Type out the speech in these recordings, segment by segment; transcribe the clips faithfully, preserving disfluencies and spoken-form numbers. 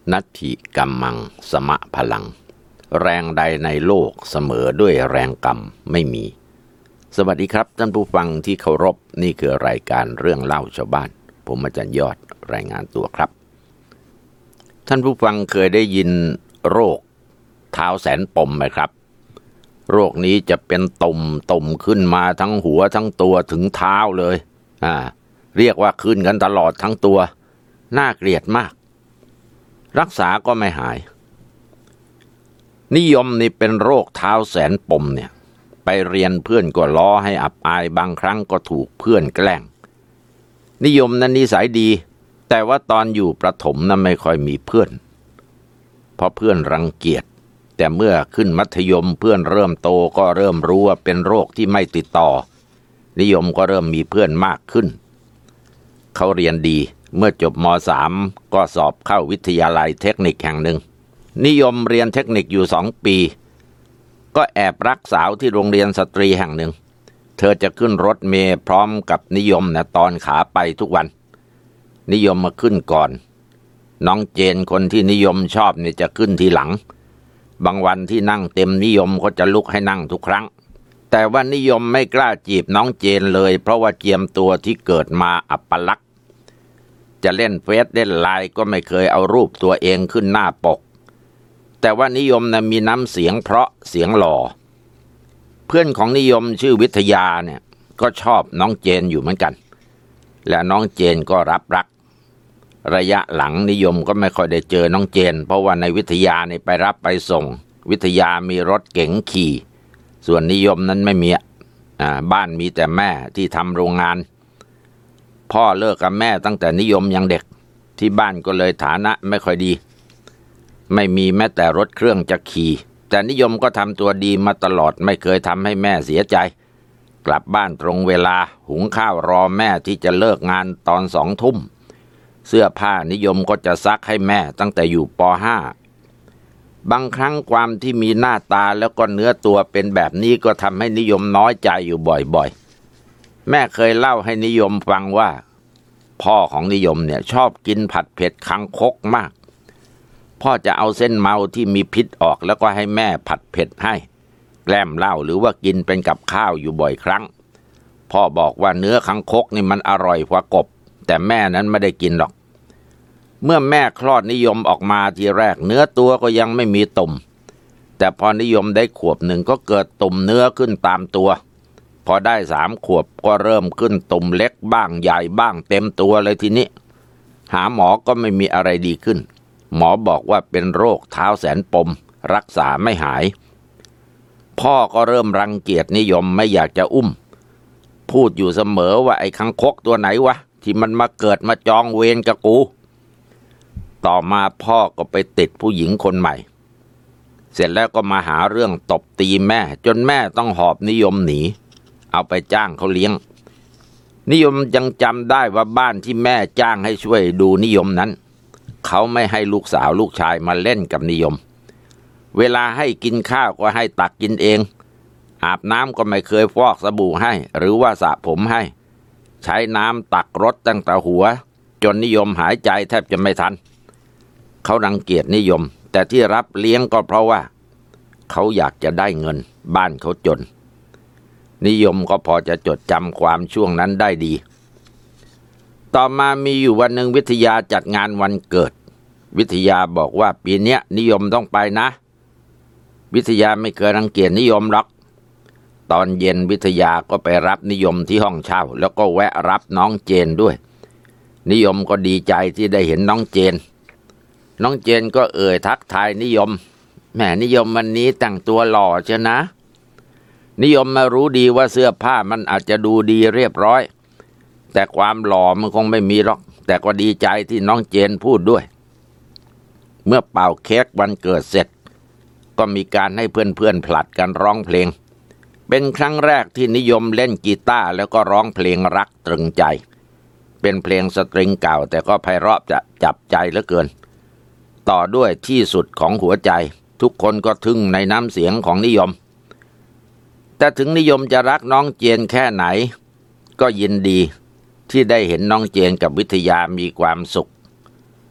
นัตถิกัมมังสมะพลังแรงใดในโลกเสมอด้วยแรงกรรมไม่มีสวัสดีครับท่านผู้ฟังที่เคารพนี่คือรายการเรื่องเล่าชาวบ้านผมอาจารย์ยอดรายงานตัวครับท่านผู้ฟังเคยได้ยินโรคเท้าแสนปมไหมครับโรคนี้จะเป็นตุ่มตุ่มขึ้นมาทั้งหัวทั้งตัวถึงเท้าเลยอ่าเรียกว่าขึ้นกันตลอดทั้งตัวน่าเกลียดมากรักษาก็ไม่หายนิยมนี่เป็นโรคเท้าแสนปมเนี่ยไปเรียนเพื่อนก็ล้อให้อับอายบางครั้งก็ถูกเพื่อนแกล้งนิยมนั้นนิสัยดีแต่ว่าตอนอยู่ประถมนั้นไม่ค่อยมีเพื่อนเพราะเพื่อนรังเกียจแต่เมื่อขึ้นมัธยมเพื่อนเริ่มโตก็เริ่มรู้ว่าเป็นโรคที่ไม่ติดต่อนิยมก็เริ่มมีเพื่อนมากขึ้นเขาเรียนดีเมื่อจบม.สาม ก็สอบเข้าวิทยาลัยเทคนิคแห่งหนึ่งนิยมเรียนเทคนิคอยู่สองปีก็แอบรักสาวที่โรงเรียนสตรีแห่งหนึ่งเธอจะขึ้นรถเมล์พร้อมกับนิยมนะตอนขาไปทุกวันนิยมมาขึ้นก่อนน้องเจนคนที่นิยมชอบเนี่ยจะขึ้นทีหลังบางวันที่นั่งเต็มนิยมก็จะลุกให้นั่งทุกครั้งแต่ว่านิยมไม่กล้าจีบน้องเจนเลยเพราะว่าเจียมตัวที่เกิดมาอัปลักษณ์จะเล่นเฟซเล่นไลน์ก็ไม่เคยเอารูปตัวเองขึ้นหน้าปกแต่ว่านิยมนะมีน้ำเสียงเพราะเสียงหล่อเพื่อนของนิยมชื่อวิทยาเนี่ยก็ชอบน้องเจนอยู่เหมือนกันและน้องเจนก็รับรักระยะหลังนิยมก็ไม่ค่อยได้เจอน้องเจนเพราะว่าในวิทยานี่ไปรับไปส่งวิทยามีรถเก๋งขี่ส่วนนิยมนั้นไม่มีอ่าบ้านมีแต่แม่ที่ทำโรงงานพ่อเลิกกับแม่ตั้งแต่นิยมยังเด็กที่บ้านก็เลยฐานะไม่ค่อยดีไม่มีแม้แต่รถเครื่องจะขี่แต่นิยมก็ทำตัวดีมาตลอดไม่เคยทำให้แม่เสียใจกลับบ้านตรงเวลาหุงข้าวรอแม่ที่จะเลิกงานตอนสองทุ่มเสื้อผ้านิยมก็จะซักให้แม่ตั้งแต่อยู่ป.ห้า บางครั้งความที่มีหน้าตาแล้วก็เนื้อตัวเป็นแบบนี้ก็ทำให้นิยมน้อยใจอยู่บ่อยๆแม่เคยเล่าให้นิยมฟังว่าพ่อของนิยมเนี่ยชอบกินผัดเผ็ดคังคกมากพ่อจะเอาเส้นเมาที่มีพิษออกแล้วก็ให้แม่ผัดเผ็ดให้แกล้มเหล้าหรือว่ากินเป็นกับข้าวอยู่บ่อยครั้งพ่อบอกว่าเนื้อคังคกนี่มันอร่อยกว่ากบแต่แม่นั้นไม่ได้กินหรอกเมื่อแม่คลอดนิยมออกมาทีแรกเนื้อตัวก็ยังไม่มีตุ่มแต่พอนิยมได้ขวบหนึ่งก็เกิดตุ่มเนื้อขึ้นตามตัวพอได้สามขวบก็เริ่มขึ้นตุ่มเล็กบ้างใหญ่บ้างเต็มตัวเลยทีนี้หาหมอก็ไม่มีอะไรดีขึ้นหมอบอกว่าเป็นโรคเท้าแสนปมรักษาไม่หายพ่อก็เริ่มรังเกียจนิยมไม่อยากจะอุ้มพูดอยู่เสมอว่าไอ้คังคกตัวไหนวะที่มันมาเกิดมาจองเวรกับกูต่อมาพ่อก็ไปติดผู้หญิงคนใหม่เสร็จแล้วก็มาหาเรื่องตบตีแม่จนแม่ต้องหอบนิยมหนีเอาไปจ้างเขาเลี้ยงนิยมยังจำได้ว่าบ้านที่แม่จ้างให้ช่วยดูนิยมนั้นเขาไม่ให้ลูกสาวลูกชายมาเล่นกับนิยมเวลาให้กินข้าวก็ให้ตักกินเองอาบน้ำก็ไม่เคยฟอกสบู่ให้หรือว่าสระผมให้ใช้น้ำตักรดตั้งแต่หัวจนนิยมหายใจแทบจะไม่ทันเขารังเกียจนิยมแต่ที่รับเลี้ยงก็เพราะว่าเขาอยากจะได้เงินบ้านเขาจนนิยมก็พอจะจดจำความช่วงนั้นได้ดีต่อมามีอยู่วันหนึ่งวิทยาจัดงานวันเกิดวิทยาบอกว่าปีนี้นิยมต้องไปนะวิทยาไม่เคยรังเกียจนิยมหรอกตอนเย็นวิทยาก็ไปรับนิยมที่ห้องเช่าแล้วก็แวะรับน้องเจนด้วยนิยมก็ดีใจที่ได้เห็นน้องเจนน้องเจนก็เอ่ยทักทายนิยมแหมนิยมวันนี้แต่งตัวหล่อเชียวนะนิยมมารู้ดีว่าเสื้อผ้ามันอาจจะดูดีเรียบร้อยแต่ความหล่อมันคงไม่มีหรอกแต่ก็ดีใจที่น้องเจนพูดด้วยเมื่อเป่าเค้กวันเกิดเสร็จก็มีการให้เพื่อนๆผลัดกันร้องเพลงเป็นครั้งแรกที่นิยมเล่นกีตาร์แล้วก็ร้องเพลงรักตรึงใจเป็นเพลงสตริงเก่าแต่ก็ไพเราะจะจับใจเหลือเกินต่อด้วยที่สุดของหัวใจทุกคนก็ทึ่งในน้ำเสียงของนิยมแต่ถึงนิยมจะรักน้องเจนแค่ไหนก็ยินดีที่ได้เห็นน้องเจนกับวิทยามีความสุข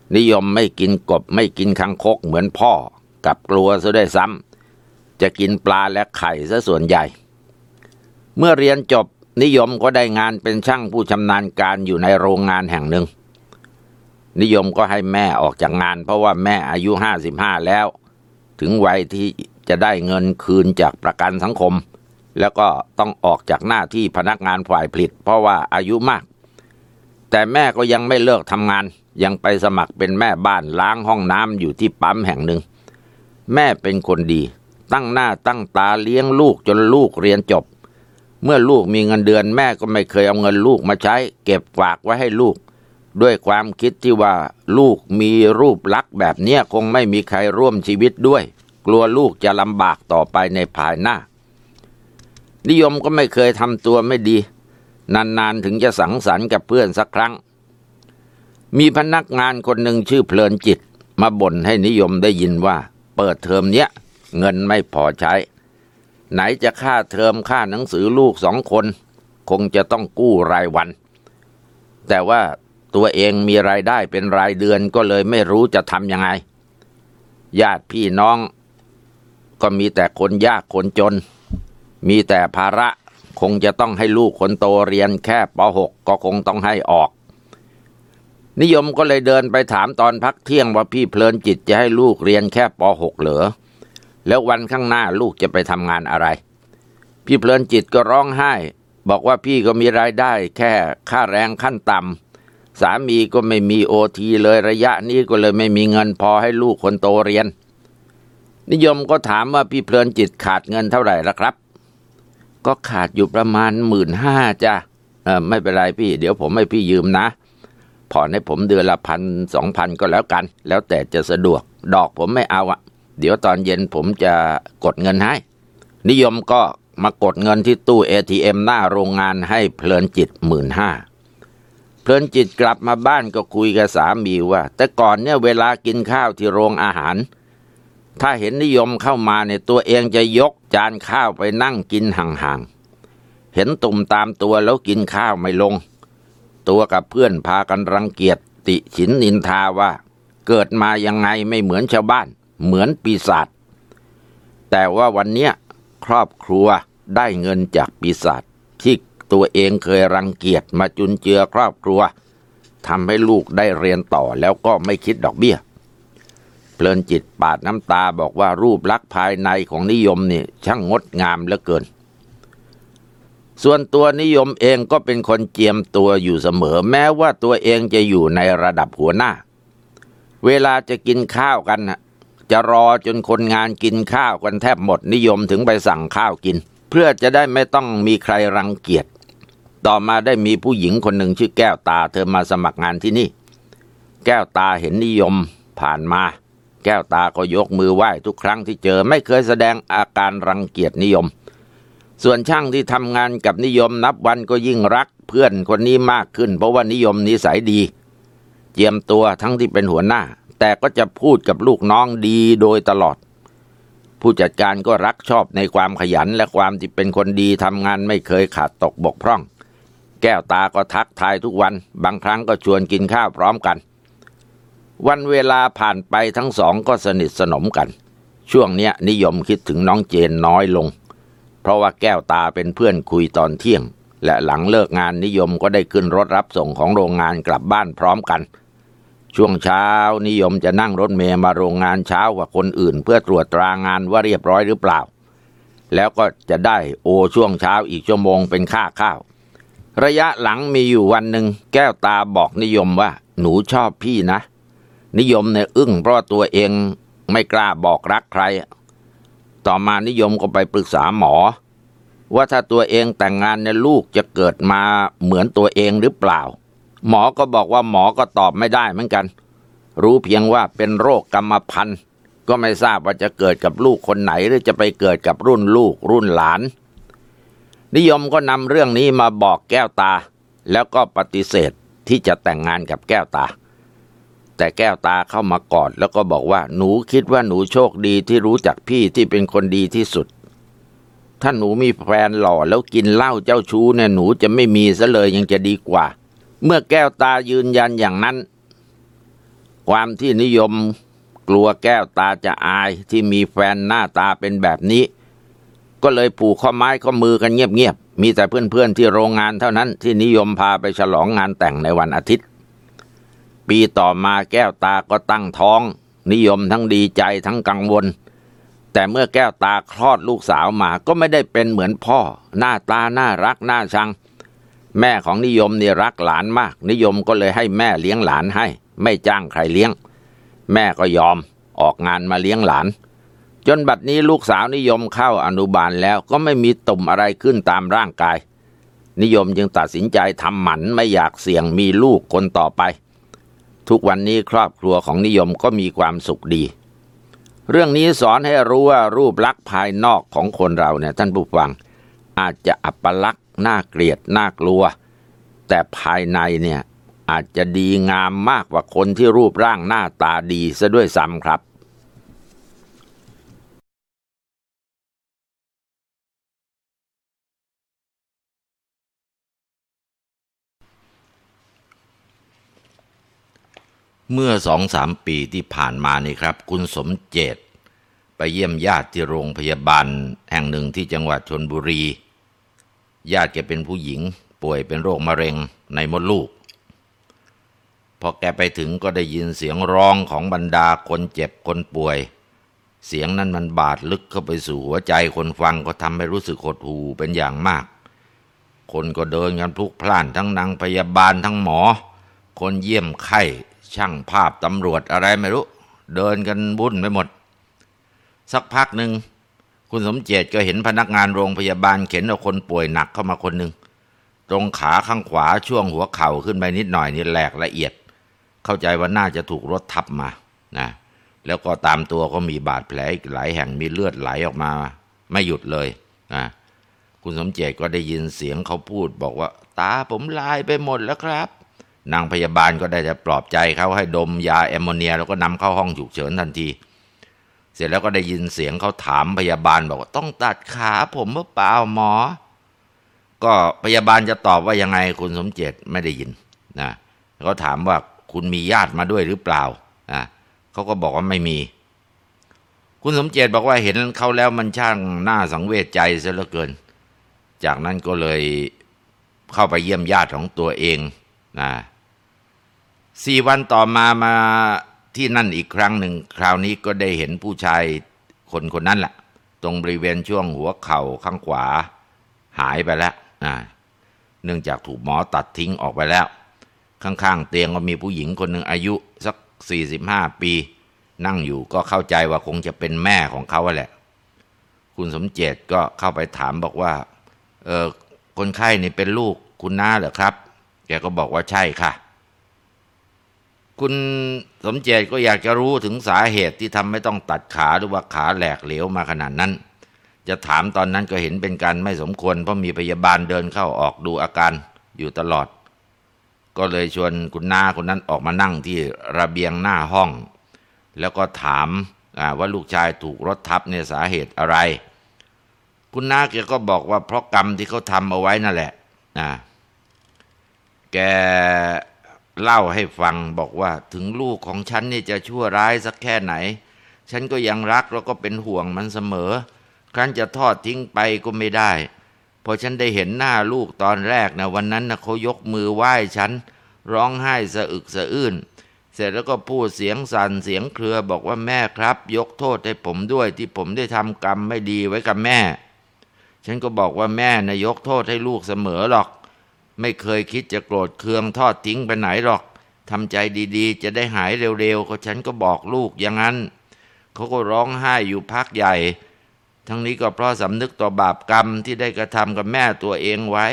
นิยมไม่กินกบไม่กินคังคกเหมือนพ่อกับกลัวซะด้วยซ้ำจะกินปลาและไข่ซะส่วนใหญ่เมื่อเรียนจบนิยมก็ได้งานเป็นช่างผู้ชำนาญการอยู่ในโรงงานแห่งหนึ่งนิยมก็ให้แม่ออกจากงานเพราะว่าแม่อายุห้าสิบห้าแล้วถึงวัยที่จะได้เงินคืนจากประกันสังคมแล้วก็ต้องออกจากหน้าที่พนักงานฝ่ายผลิตเพราะว่าอายุมากแต่แม่ก็ยังไม่เลิกทำงานยังไปสมัครเป็นแม่บ้านล้างห้องน้ำอยู่ที่ปั๊มแห่งหนึ่งแม่เป็นคนดีตั้งหน้าตั้งตาเลี้ยงลูกจนลูกเรียนจบเมื่อลูกมีเงินเดือนแม่ก็ไม่เคยเอาเงินลูกมาใช้เก็บฝากไว้ให้ลูกด้วยความคิดที่ว่าลูกมีรูปลักษณ์แบบนี้คงไม่มีใครร่วมชีวิตด้วยกลัวลูกจะลำบากต่อไปในภายหน้านิยมก็ไม่เคยทำตัวไม่ดีนานๆถึงจะสังสรรค์กับเพื่อนสักครั้งมีพนักงานคนหนึ่งชื่อเพลินจิตมาบ่นให้นิยมได้ยินว่าเปิดเทอมเนี้ยเงินไม่พอใช้ไหนจะค่าเทอมค่าหนังสือลูกสองคนคงจะต้องกู้รายวันแต่ว่าตัวเองมีรายได้เป็นรายเดือนก็เลยไม่รู้จะทำยังไงญาติพี่น้องก็มีแต่คนยากคนจนมีแต่ภาระคงจะต้องให้ลูกคนโตเรียนแค่ป หกก็คงต้องให้ออกนิยมก็เลยเดินไปถามตอนพักเที่ยงว่าพี่เพลินจิตจะให้ลูกเรียนแค่ป หกเหรอแล้ววันข้างหน้าลูกจะไปทำงานอะไรพี่เพลินจิตก็ร้องไห้บอกว่าพี่ก็มีรายได้แค่ค่าแรงขั้นต่ำสามีก็ไม่มีโอทีเลยระยะนี้ก็เลยไม่มีเงินพอให้ลูกคนโตเรียนนิยมก็ถามว่าพี่เพลินจิตขาดเงินเท่าไหร่ละครับก็ขาดอยู่ประมาณหมื่นห้าจ้ะเออไม่เป็นไรพี่เดี๋ยวผมให้พี่ยืมนะผ่อนให้ผมเดือนละพันสองพันก็แล้วกันแล้วแต่จะสะดวกดอกผมไม่เอาอะเดี๋ยวตอนเย็นผมจะกดเงินให้นิยมก็มากดเงินที่ตู้ เอ ที เอ็ม หน้าโรงงานให้เพลินจิตหมื่นห้าเพลินจิตกลับมาบ้านก็คุยกับสามีว่าแต่ก่อนเนี่ยเวลากินข้าวที่โรงอาหารถ้าเห็นนิยมเข้ามาเนี่ยตัวเองจะยกจานข้าวไปนั่งกินห่างๆเห็นตุ่มตามตัวแล้วกินข้าวไม่ลงตัวกับเพื่อนพากันรังเกียจติฉินนินทาว่าเกิดมายังไงไม่เหมือนชาวบ้านเหมือนปีศาจแต่ว่าวันเนี้ยครอบครัวได้เงินจากปีศาจที่ตัวเองเคยรังเกียจมาจุนเจือครอบครัวทำให้ลูกได้เรียนต่อแล้วก็ไม่คิดดอกเบี้ยเพลินจิตปาดน้ำตาบอกว่ารูปลักษณ์ภายในของนิยมนี่ช่างงดงามเหลือเกินส่วนตัวนิยมเองก็เป็นคนเจียมตัวอยู่เสมอแม้ว่าตัวเองจะอยู่ในระดับหัวหน้าเวลาจะกินข้าวกันจะรอจนคนงานกินข้าวกันแทบหมดนิยมถึงไปสั่งข้าวกินเพื่อจะได้ไม่ต้องมีใครรังเกียจต่อมาได้มีผู้หญิงคนหนึ่งชื่อแก้วตาเธอมาสมัครงานที่นี่แก้วตาเห็นนิยมผ่านมาแก้วตาก็ยกมือไหว้ทุกครั้งที่เจอไม่เคยแสดงอาการรังเกียจนิยมส่วนช่างที่ทำงานกับนิยมนับวันก็ยิ่งรักเพื่อนคนนี้มากขึ้นเพราะว่านิยมนิสัยดีเจียมตัวทั้งที่เป็นหัวหน้าแต่ก็จะพูดกับลูกน้องดีโดยตลอดผู้จัดการก็รักชอบในความขยันและความที่เป็นคนดีทำงานไม่เคยขาดตกบกพร่องแก้วตาก็ทักทายทุกวันบางครั้งก็ชวนกินข้าวพร้อมกันวันเวลาผ่านไปทั้งสองก็สนิทสนมกันช่วงนี้นิยมคิดถึงน้องเจนน้อยลงเพราะว่าแก้วตาเป็นเพื่อนคุยตอนเที่ยงและหลังเลิกงานนิยมก็ได้ขึ้นรถรับส่งของโรงงานกลับบ้านพร้อมกันช่วงเช้านิยมจะนั่งรถเมล์มาโรงงานเช้ากว่าคนอื่นเพื่อตรวจตรางานว่าเรียบร้อยหรือเปล่าแล้วก็จะได้โอช่วงเช้าอีกชั่วโมงเป็นค่าข้าวระยะหลังมีอยู่วันหนึ่งแก้วตาบอกนิยมว่าหนูชอบพี่นะนิยมเนี่ยอึ้งเพราะตัวเองไม่กล้าบอกรักใครต่อมานิยมก็ไปปรึกษาหมอว่าถ้าตัวเองแต่งงานเนี่ยลูกจะเกิดมาเหมือนตัวเองหรือเปล่าหมอก็บอกว่าหมอก็ตอบไม่ได้เหมือนกันรู้เพียงว่าเป็นโรคกรรมพันธุ์ก็ไม่ทราบว่าจะเกิดกับลูกคนไหนหรือจะไปเกิดกับรุ่นลูกรุ่นหลานนิยมก็นำเรื่องนี้มาบอกแก้วตาแล้วก็ปฏิเสธที่จะแต่งงานกับแก้วตาแต่แก้วตาเข้ามากอดแล้วก็บอกว่าหนูคิดว่าหนูโชคดีที่รู้จักพี่ที่เป็นคนดีที่สุดถ้าหนูมีแฟนหล่อแล้วกินเหล้าเจ้าชู้เนี่ยหนูจะไม่มีซะเลยยังจะดีกว่าเมื่อแก้วตายืนยันอย่างนั้นความที่นิยมกลัวแก้วตาจะอายที่มีแฟนหน้าตาเป็นแบบนี้ก็เลยผูกข้อไม้ข้อมือกันเงียบๆมีแต่เพื่อนๆที่โรงงานเท่านั้นที่นิยมพาไปฉลองงานแต่งในวันอาทิตย์ปีต่อมาแก้วตาก็ตั้งท้องนิยมทั้งดีใจทั้งกังวลแต่เมื่อแก้วตาคลอดลูกสาวมาก็ไม่ได้เป็นเหมือนพ่อหน้าตาน่ารักน่าชังแม่ของนิยมเนี่ยรักหลานมากนิยมก็เลยให้แม่เลี้ยงหลานให้ไม่จ้างใครเลี้ยงแม่ก็ยอมออกงานมาเลี้ยงหลานจนบัดนี้ลูกสาวนิยมเข้าอนุบาลแล้วก็ไม่มีตุ่มอะไรขึ้นตามร่างกายนิยมจึงตัดสินใจทำหมันไม่อยากเสี่ยงมีลูกคนต่อไปทุกวันนี้ครอบครัวของนิยมก็มีความสุขดีเรื่องนี้สอนให้รู้ว่ารูปลักษณ์ภายนอกของคนเราเนี่ยท่านผู้ฟังอาจจะอัปลักษณ์น่าเกลียดน่ากลัวแต่ภายในเนี่ยอาจจะดีงามมากกว่าคนที่รูปร่างหน้าตาดีซะด้วยซ้ำครับเมื่อสองสามปีที่ผ่านมานี่ครับคุณสมเจตไปเยี่ยมญาติที่โรงพยาบาลแห่งหนึ่งที่จังหวัดชลบุรีญาติแกเป็นผู้หญิงป่วยเป็นโรคมะเร็งในมดลูกพอแกไปถึงก็ได้ยินเสียงร้องของบรรดาคนเจ็บคนป่วยเสียงนั้นมันบาดลึกเข้าไปสู่หัวใจคนฟังก็ทำให้รู้สึกหดหู่เป็นอย่างมากคนก็เดินกันพลุกพล่านทั้งนางพยาบาลทั้งหมอคนเยี่ยมไข้ช่างภาพตำรวจอะไรไม่รู้เดินกันวุ่นไปหมดสักพักหนึ่งคุณสมเจตก็เห็นพนักงานโรงพยาบาลเข็นเอาคนป่วยหนักเข้ามาคนหนึ่งตรงขาข้างขวาช่วงหัวเข่าขึ้นไปนิดหน่อยนี่แหลกละเอียดเข้าใจว่าน่าจะถูกรถทับมานะแล้วก็ตามตัวก็มีบาดแผลอีกหลายแห่งมีเลือดไหลออกมาไม่หยุดเลยนะคุณสมเจตก็ได้ยินเสียงเขาพูดบอกว่าตาผมลายไปหมดแล้วครับนางพยาบาลก็ได้จะปลอบใจเขาให้ดมยาแอมโมเนียแล้วก็นำเข้าห้องฉุกเฉินทันทีเสร็จแล้วก็ได้ยินเสียงเขาถามพยาบาลบอกว่าต้องตัดขาผมหรือเปล่าหมอก็พยาบาลจะตอบว่ายังไงคุณสมเจตไม่ได้ยินนะเขาถามว่าคุณมีญาติมาด้วยหรือเปล่านะเขาก็บอกว่าไม่มีคุณสมเจตบอกว่าเห็นเขาแล้วมันช่างน่าสังเวชใจซะเหลือเกินจากนั้นก็เลยเข้าไปเยี่ยมญาติของตัวเองนะสี่วันต่อมามาที่นั่นอีกครั้งหนึ่งคราวนี้ก็ได้เห็นผู้ชายคนคนนั้นแหละตรงบริเวณช่วงหัวเข่าข้างขวาหายไปแล้วนะเนื่องจากถูกหมอตัดทิ้งออกไปแล้วข้างๆเตียงก็มีผู้หญิงคนหนึ่งอายุสักสี่สิบห้าปีนั่งอยู่ก็เข้าใจว่าคงจะเป็นแม่ของเขาแหละคุณสมเจตก็เข้าไปถามบอกว่าเออคนไข้นี่เป็นลูกคุณน้าเหรอครับแกก็บอกว่าใช่ค่ะคุณสมเจตก็อยากจะรู้ถึงสาเหตุที่ทำให้ต้องตัดขาหรือว่าขาแหลกเหลวมาขนาดนั้นจะถามตอนนั้นก็เห็นเป็นการไม่สมควรเพราะมีพยาบาลเดินเข้าออกดูอาการอยู่ตลอดก็เลยชวนคุณน้าคนนั้นออกมานั่งที่ระเบียงหน้าห้องแล้วก็ถามว่าลูกชายถูกรถทับเนี่ยสาเหตุอะไรคุณน้าแกก็บอกว่าเพราะกรรมที่เขาทำเอาไว้นั่นแหละนะแกเล่าให้ฟังบอกว่าถึงลูกของฉันนี่จะชั่วร้ายสักแค่ไหนฉันก็ยังรักแล้วก็เป็นห่วงมันเสมอครั้นจะทอดทิ้งไปก็ไม่ได้พอฉันได้เห็นหน้าลูกตอนแรกนะวันนั้นนะเขายกมือไหว้ฉันร้องไห้สะอึกสะอื้นเสร็จแล้วก็พูดเสียงสั่นเสียงเครือบอกว่าแม่ครับยกโทษให้ผมด้วยที่ผมได้ทำกรรมไม่ดีไว้กับแม่ฉันก็บอกว่าแม่นะยกโทษให้ลูกเสมอหรอกไม่เคยคิดจะโกรธเคืองทอดทิ้งไปไหนหรอกทำใจดีๆจะได้หายเร็วๆก็ฉันก็บอกลูกอย่างนั้นเขาก็ร้องไห้อยู่พักใหญ่ทั้งนี้ก็เพราะสำนึกต่อบาปกรรมที่ได้กระทำกับแม่ตัวเองไว้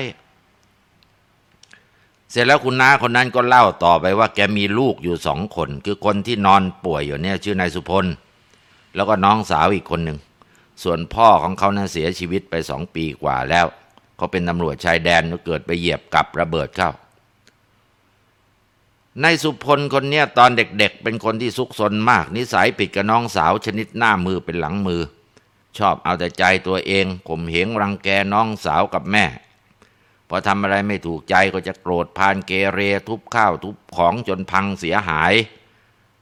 เสร็จแล้วคุณน้าคนนั้นก็เล่าต่อไปว่าแกมีลูกอยู่สองคนคือคนที่นอนป่วยอยู่เนี่ยชื่อนายสุพลแล้วก็น้องสาวอีกคนหนึ่งส่วนพ่อของเขานั้นเสียชีวิตไปสองปีกว่าแล้วเขาเป็นตำรวจชายแดนก็เกิดไปเหยียบกับระเบิดเข้านายสุพลคนเนี้ยตอนเด็กๆเป็นคนที่ซุกซนมากนิสัยผิดกับน้องสาวชนิดหน้ามือเป็นหลังมือชอบเอาแต่ใจตัวเองข่มเหงรังแกน้องสาวกับแม่พอทำอะไรไม่ถูกใจก็จะโกรธพานเกเรทุบข้าวทุบของจนพังเสียหาย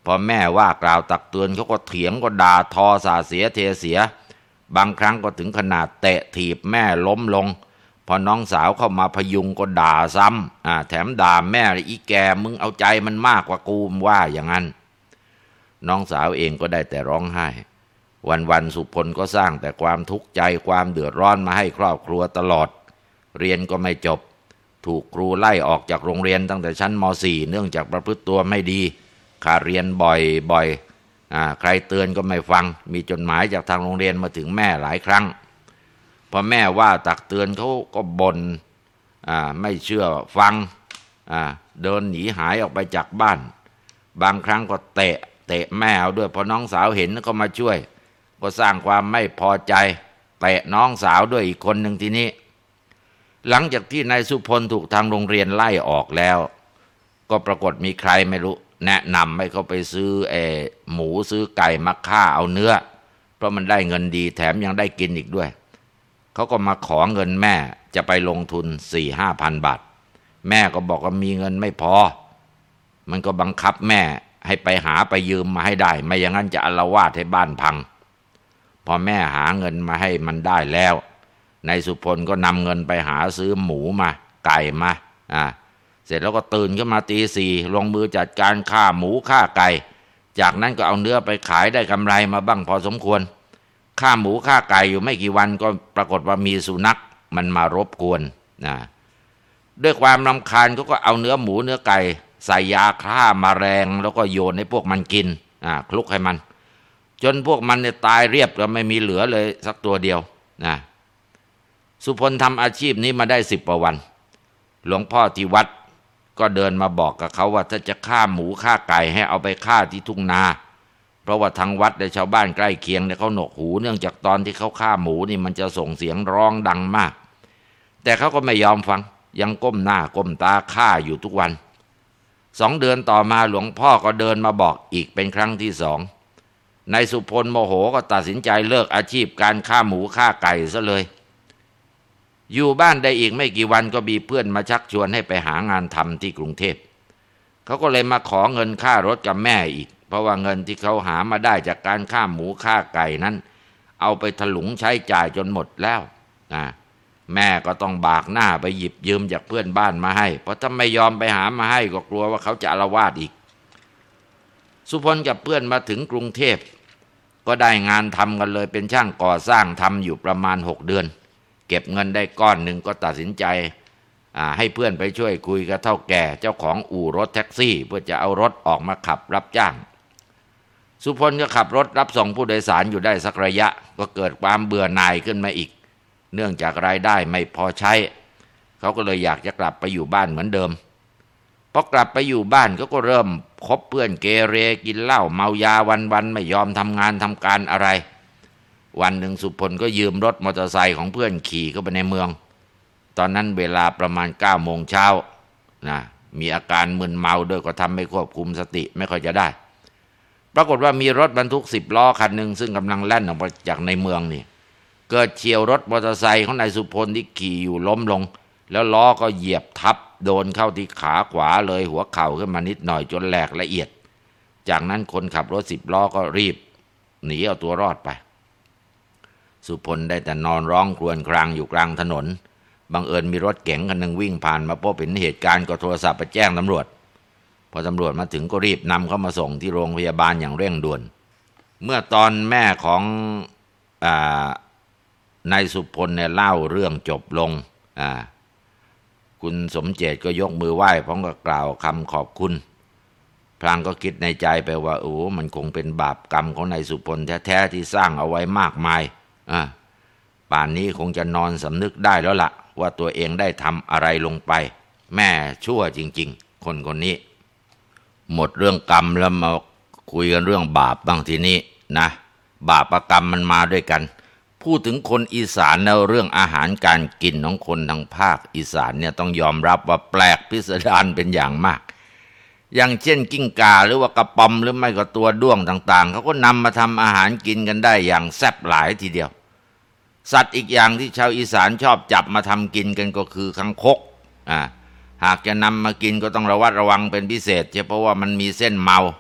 พอแม่ว่ากล่าวตักเตือนเขาก็เถียงก็ด่าทอสาเสียเทเสียบางครั้งก็ถึงขนาดเตะถีบแม่ล้มลงพอน้องสาวเข้ามาพยุงก็ด่าซ้ำอ่าแถมด่าแม่อีแกมึงเอาใจมันมากกว่ากูว่าอย่างนั้นน้องสาวเองก็ได้แต่ร้องไห้วันๆสุพลก็สร้างแต่ความทุกข์ใจความเดือดร้อนมาให้ครอบครัวตลอดเรียนก็ไม่จบถูกครูไล่ออกจากโรงเรียนตั้งแต่ชั้นม .สี่ เนื่องจากประพฤติตัวไม่ดีขาดเรียนบ่อยบ่อยอ่าใครเตือนก็ไม่ฟังมีจดหมายจากทางโรงเรียนมาถึงแม่หลายครั้งพอแม่ว่าตักเตือนเขาก็บ่นอ่าไม่เชื่อฟังอ่าเดินหนีหายออกไปจากบ้านบางครั้งก็เตะเตะแม่เอาด้วยพอน้องสาวเห็นก็มาช่วยก็สร้างความไม่พอใจเตะน้องสาวด้วยอีกคนหนึ่งทีนี้หลังจากที่นายสุพลถูกทางโรงเรียนไล่ออกแล้วก็ปรากฏมีใครไม่รู้แนะนำให้เขาไปซื้อเอหมูซื้อไก่มาฆ่าเอาเนื้อเพราะมันได้เงินดีแถมยังได้กินอีกด้วยเขาก็มาขอเงินแม่จะไปลงทุน สี่ห้าพัน บาทแม่ก็บอกว่ามีเงินไม่พอมันก็บังคับแม่ให้ไปหาไปยืมมาให้ได้ไม่อย่างนั้นจะอาละวาดให้บ้านพังพอแม่หาเงินมาให้มันได้แล้วนายสุพลก็นำเงินไปหาซื้อหมูมาไก่มาอ่าเสร็จแล้วก็ตื่นขึ้นมาตีสี่ลงมือจัดการฆ่าหมูฆ่าไก่จากนั้นก็เอาเนื้อไปขายได้กำไรมาบ้างพอสมควรฆ่าหมูฆ่าไก่อยู่ไม่กี่วันก็ปรากฏว่ามีสุนัขมันมารบกวนนะด้วยความรำคาญเขาก็เอาเนื้อหมูเนื้อไก่ใส่ยาฆ่าแมลงแล้วก็โยนให้พวกมันกินอ่าคลุกให้มันจนพวกมันเนี่ยตายเรียบแล้วไม่มีเหลือเลยสักตัวเดียวนะสุพลทำอาชีพนี้มาได้สิบกว่าวันหลวงพ่อที่วัดก็เดินมาบอกกับเขาว่าถ้าจะฆ่าหมูฆ่าไก่ให้เอาไปฆ่าที่ทุ่งนาเพราะว่าทางวัดและชาวบ้านใกล้เคียงเนี่ยเขาหนวกหูเนื่องจากตอนที่เขาฆ่าหมูนี่มันจะส่งเสียงร้องดังมากแต่เขาก็ไม่ยอมฟังยังก้มหน้าก้มตาฆ่าอยู่ทุกวันสองเดือนต่อมาหลวงพ่อก็เดินมาบอกอีกเป็นครั้งที่สองนายสุพลโมโหก็ตัดสินใจเลิกอาชีพการฆ่าหมูฆ่าไก่ซะเลยอยู่บ้านได้อีกไม่กี่วันก็มีเพื่อนมาชักชวนให้ไปหางานทำที่กรุงเทพเขาก็เลยมาขอเงินค่ารถกับแม่อีกเพราะว่าเงินที่เขาหามาได้จากการฆ่าหมูฆ่าไก่นั้นเอาไปถลุงใช้จ่ายจนหมดแล้วนะแม่ก็ต้องบากหน้าไปหยิบยืมจากเพื่อนบ้านมาให้เพราะถ้าไม่ยอมไปหามาให้ก็กลัวว่าเขาจะอาละวาดอีกสุพลกับเพื่อนมาถึงกรุงเทพก็ได้งานทำกันเลยเป็นช่างก่อสร้างทำอยู่ประมาณหกเดือนเก็บเงินได้ก้อนหนึ่งก็ตัดสินใจให้เพื่อนไปช่วยคุยกับเฒ่าแก่เจ้าของอู่รถแท็กซี่เพื่อจะเอารถออกมาขับรับจ้างสุพลก็ขับรถรับส่งผู้โดยสารอยู่ได้สักระยะก็เกิดความเบื่อหน่ายขึ้นมาอีกเนื่องจากรายได้ไม่พอใช้เขาก็เลยอยากจะกลับไปอยู่บ้านเหมือนเดิมพอกลับไปอยู่บ้านเขาก็เริ่มคบเพื่อนเกเรกินเหล้าเมายาวันๆไม่ยอมทำงานทำการอะไรวันหนึ่งสุพลก็ยืมรถมอเตอร์ไซค์ของเพื่อนขี่เข้าไปในเมืองตอนนั้นเวลาประมาณเก้าโมงเช้านะมีอาการมึนเมาด้วยก็ทำให้ควบคุมสติไม่ค่อยจะได้ปรากฏว่ามีรถบรรทุกสิบล้อคันหนึ่งซึ่งกำลังแล่นออกมาจากในเมืองนี่เกิดเฉี่ยวรถมอเตอร์ไซค์ของนายสุพลที่ขี่อยู่ล้มลงแล้วล้อก็เหยียบทับโดนเข้าที่ขาขวาเลยหัวเข่าขึ้นมานิดหน่อยจนแหลกละเอียดจากนั้นคนขับรถสิบล้อก็รีบหนีเอาตัวรอดไปสุพลได้แต่นอนร้องครวญครางอยู่กลางถนนบังเอิญมีรถเก๋งคันหนึ่งวิ่งผ่านมาพบเห็นเหตุการณ์ก็โทรศัพท์ไปแจ้งตำรวจพอตำรวจมาถึงก็รีบนำเขามาส่งที่โรงพยาบาลอย่างเร่งด่วนเมื่อตอนแม่ของอ่านายสุพลเนี่ยเล่าเรื่องจบลงอ่าคุณสมเจตก็ยกมือไหว้พร้อมกับกล่าวคำขอบคุณพลางก็คิดในใจไปว่าโอ้มันคงเป็นบาปกรรมของนายสุพลแท้ๆที่สร้างเอาไว้มากมายอ่าป่านนี้คงจะนอนสำนึกได้แล้วล่ะว่าตัวเองได้ทำอะไรลงไปแม่ชั่วจริงๆคนคนนี้หมดเรื่องกรรมแล้วมาคุยกันเรื่องบาปบ้างทีนี้นะบาปกรรมมันมาด้วยกันพูดถึงคนอีสานแล้วเรื่องอาหารการกินของคนทางภาคอีสานเนี่ยต้องยอมรับว่าแปลกพิสดารเป็นอย่างมากอย่างเช่นกิ้งก่าหรือว่ากระป๋อมหรือไม่ก็ตัวด้วงต่างๆเขาก็นำมาทำอาหารกินกันได้อย่างแซ่บหลายทีเดียวสัตว์อีกอย่างที่ชาวอีสานชอบจับมาทำกินกันก็คือคังคกอ่าหากจะนำมากินก็ต้องระวัดระวังเป็นพิเศษเพราะว่ามันมีเส้นเมา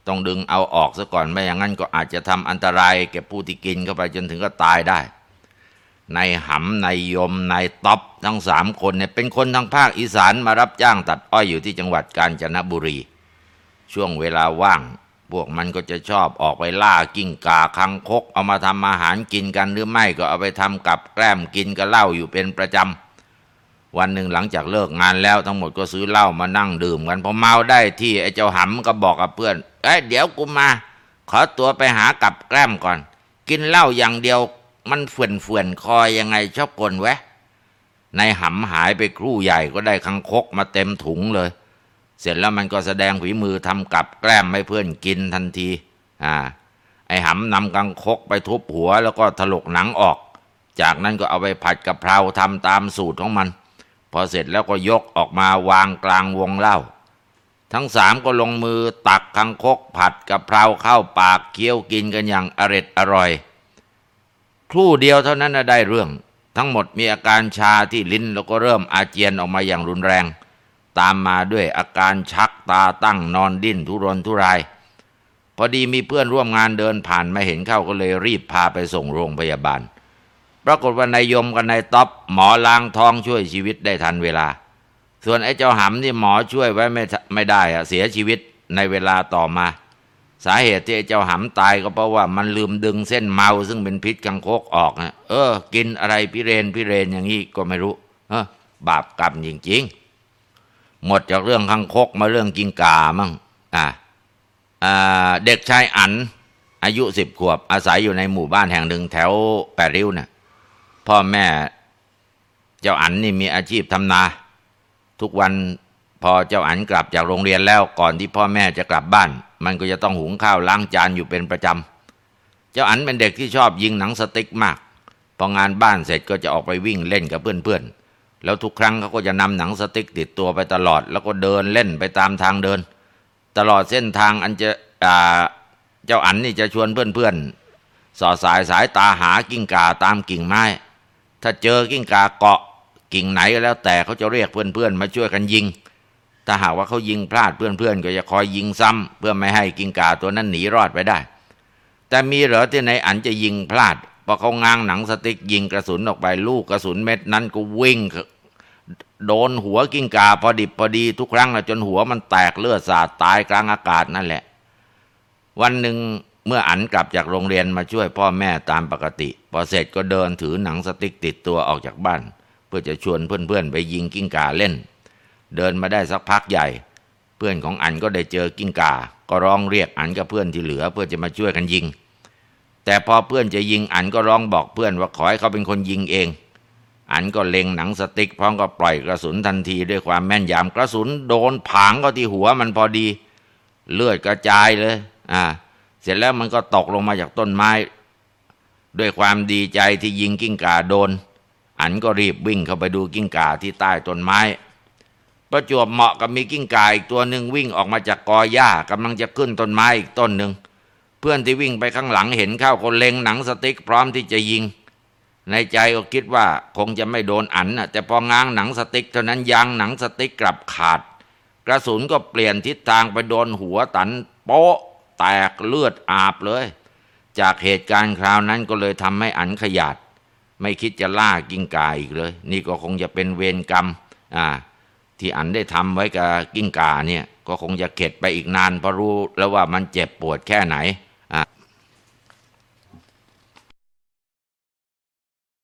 ต้องดึงเอาออกซะก่อนไม่อย่างนั้นก็อาจจะทำอันตรายแก่ผู้ที่กินเข้าไปจนถึงก็ตายได้นายหำนายยมนายต๊อบทั้งสามคนเนี่ยเป็นคนทางภาคอีสานมารับจ้างตัดอ้อยอยู่ที่จังหวัดกาญจนบุรีช่วงเวลาว่างพวกมันก็จะชอบออกไปล่ากิ้งก่าคังคกเอามาทำอาหารกินกันหรือไม่ก็เอาไปทำกับแกล้มกินกับเหล้าอยู่เป็นประจำวันหนึ่งหลังจากเลิกงานแล้วทั้งหมดก็ซื้อเหล้ามานั่งดื่มกันพอเมาได้ที่ไอ้เจ้าหำก็บอกกับเพื่อนเอ้ยเดี๋ยวกูมาขอตัวไปหากับแกล้มก่อนกินเหล้าอย่างเดียวมันเฟื่อนเฟื่อนคอยังไงชอบกลแวะในหำหายไปครู่ใหญ่ก็ได้คังคกมาเต็มถุงเลยเสร็จแล้วมันก็แสดงฝีมือทำกับแกล้มให้เพื่อนกินทันทีอ่าไอ้หำนำคังคกไปทุบหัวแล้วก็ถลกหนังออกจากนั้นก็เอาไปผัดกะเพราทำตามสูตรของมันพอเสร็จแล้วก็ยกออกมาวางกลางวงเหล้าทั้งสามก็ลงมือตักคังคกผัดกะเพราเข้าปากเคี้ยวกินกันอย่างอร็ดอร่อยครู่เดียวเท่านั้นได้เรื่องทั้งหมดมีอาการชาที่ลิ้นแล้วก็เริ่มอาเจียนออกมาอย่างรุนแรงตามมาด้วยอาการชักตาตั้งนอนดิ้นทุรนทุรายพอดีมีเพื่อนร่วมงานเดินผ่านมาเห็นเข้าก็เลยรีบพาไปส่งโรงพยาบาลปรากฏว่านายยมกับนายต๊อบหมอล้างท้องช่วยชีวิตได้ทันเวลาส่วนไอ้เจ้าหำที่หมอช่วยไว้ไม่ไม่ได้อะเสียชีวิตในเวลาต่อมาสาเหตุที่ไอ้เจ้าหำตายก็เพราะว่ามันลืมดึงเส้นเมาซึ่งเป็นพิษคังคกออกนะเออกินอะไรพิเรนพิเรนอย่างนี้ก็ไม่รู้เออบาปกรรมจริงๆหมดจากเรื่องคังคกมาเรื่องกินกามั่งอ่าอ่าเด็กชายอั๋นอายุสิบขวบอาศัยอยู่ในหมู่บ้านแห่งหนึ่งแถวแปดริ้วนะพ่อแม่เจ้าอั๋นนี่มีอาชีพทำนาทุกวันพอเจ้าอั๋นกลับจากโรงเรียนแล้วก่อนที่พ่อแม่จะกลับบ้านมันก็จะต้องหุงข้าวล้างจานอยู่เป็นประจำเจ้าอั๋นเป็นเด็กที่ชอบยิงหนังสติ๊กมากพองานบ้านเสร็จก็จะออกไปวิ่งเล่นกับเพื่อนๆแล้วทุกครั้งเขาก็จะนำหนังสติ๊กติดตัวไปตลอดแล้วก็เดินเล่นไปตามทางเดินตลอดเส้นทางอันจะเจ้าอั๋นนี่จะชวนเพื่อนๆสอดสายสายตาหากิ้งก่าตามกิ่งไม้ถ้าเจอกิ้งก่าเกาะกิ่งไหนก็แล้วแต่เขาจะเรียกเพื่อนๆมาช่วยกันยิงถ้าหากว่าเขายิงพลาดเพื่อนๆก็จะคอยยิงซ้ำเพื่อไม่ให้กิ้งก่าตัวนั้นหนีรอดไปได้แต่มีเหรอที่ไหนอั๋นจะยิงพลาดพอเขาง้างหนังสติ๊กยิงกระสุนออกไปลูกกระสุนเม็ดนั้นก็วิ่งโดนหัวกิ้งก่าพอดิบพอดีทุกครั้งจนหัวมันแตกเลือดสาดตายกลางอากาศนั่นแหละวันหนึ่งเมื่ออั๋นกลับจากโรงเรียนมาช่วยพ่อแม่ตามปกติพอเสร็จก็เดินถือหนังสติ๊กติดตัวออกจากบ้านเพื่อจะชวนเพื่อนๆไปยิงกิ้งก่าเล่นเดินมาได้สักพักใหญ่เพื่อนของอั๋นก็ได้เจอกิ้งก่าก็ร้องเรียกอั๋นกับเพื่อนที่เหลือเพื่อจะมาช่วยกันยิงแต่พอเพื่อนจะยิงอั๋นก็ร้องบอกเพื่อนว่าขอให้เขาเป็นคนยิงเองอั๋นก็เล็งหนังสติ๊กพร้อมกับปล่อยกระสุนทันทีด้วยความแม่นยำกระสุนโดนผางเข้าที่หัวมันพอดีเลือดกระจายเลยอ่าเสร็จแล้วมันก็ตกลงมาจากต้นไม้ด้วยความดีใจที่ยิงกิ้งก่าโดนอั๋นก็รีบวิ่งเข้าไปดูกิ้งก่าที่ใต้ต้นไม้ประจวบเหมาะกับมีกิ้งก่าอีกตัวหนึ่งวิ่งออกมาจากกอหญ้ากำลังจะขึ้นต้นไม้อีกต้นหนึ่งเพื่อนที่วิ่งไปข้างหลังเห็นเข้าก็เล็งหนังสติ๊กพร้อมที่จะยิงในใจก็คิดว่าคงจะไม่โดนอั๋นนะแต่พอง้างหนังสติ๊กเท่านั้นยางหนังสติ๊กกลับขาดกระสุนก็เปลี่ยนทิศทางไปโดนหัวตันโป๊ะแตกเลือดอาบเลยจากเหตุการณ์คราวนั้นก็เลยทำให้อั๋นขยาดไม่คิดจะล่ากิ้งก่าอีกเลยนี่ก็คงจะเป็นเวรกรรมอ่าที่อั๋นได้ทำไว้กับกิ้งก่าเนี่ยก็คงจะเข็ดไปอีกนานเพราะรู้แล้วว่ามันเจ็บปวดแค่ไหน